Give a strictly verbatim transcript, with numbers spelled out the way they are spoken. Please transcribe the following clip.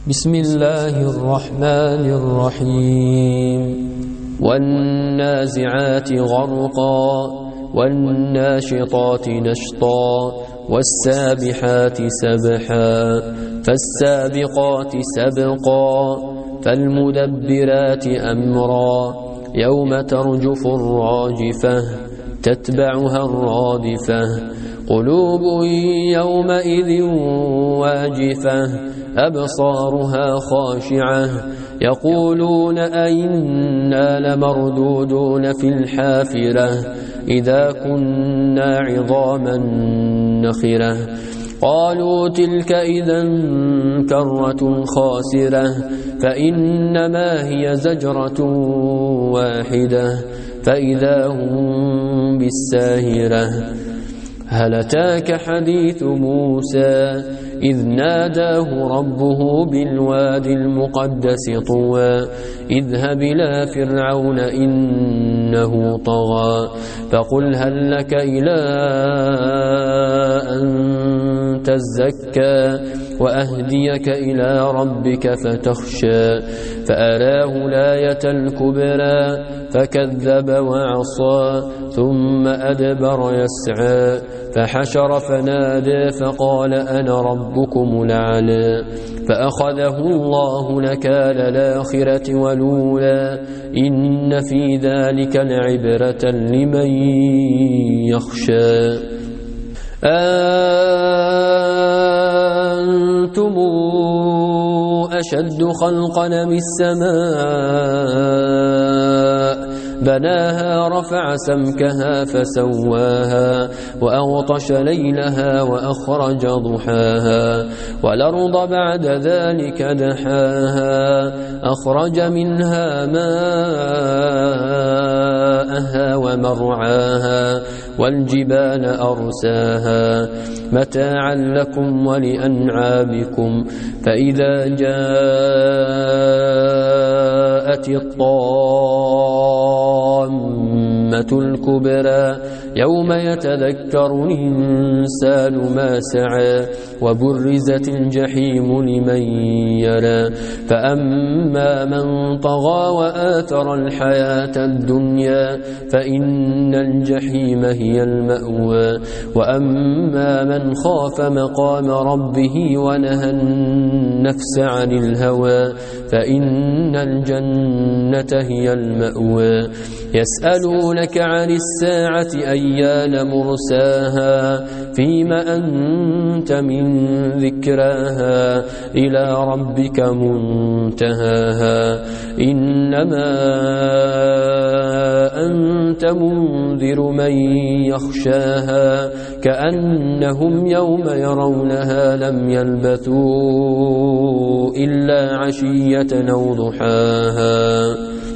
بسم الله الرحمن الرحيم والنازعات غرقا والناشطات نشطا والسابحات سبحا فالسابقات سبقا فالمدبرات أمرا يوم ترجف الراجفة تتبعها الرادفة قلوب يومئذ واجفة أبصارها خاشعة يقولون أئنا لمردودون في الحافرة إذا كنا عظاما نخرة قالوا تلك إذا كرة خاسرة فإنما هي زجرة واحدة فإذا هم بالساهرة هل أتاك حديث موسى إذ ناداه ربه بالوادي المقدس طوى اذهب إلى فرعون إنه طغى فقل هل لك إلى أن تزكى وأهديك إلى ربك فتخشى فأراه الآية الكبرى فكذب وعصى ثم أدبر يسعى فحشر فنادى فقال أنا ربكم الأعلى فأخذه الله نكال الآخرة والأولى إن في ذلك لعبرة لمن يخشى أنتم أشد خلقا من السماء بناها رفع سمكها فسواها وأغطش ليلها وأخرج ضحاها والأرض بعد ذلك دحاها أخرج منها ماءها ومرعاها والجبال أرساها متاعا لكم ولأنعامكم فإذا جاءت الطامة الكبرى يوم يتذكر الإنسان ما سعى وبرزت الجحيم لمن يرى فأما من طغى وآثر الحياة الدنيا فإن الجحيم هي المأوى وأما من خاف مقام ربه ونهى النفس عن الهوى فإن الجنة هي المأوى يسألونك عن الساعة أيان مرساها فيما أنت من ذكراها إلى ربك منتهاها إنما أنت منذر من يخشاها كأنهم يوم يرونها لم يلبثوا إلا عشية أو ضحاها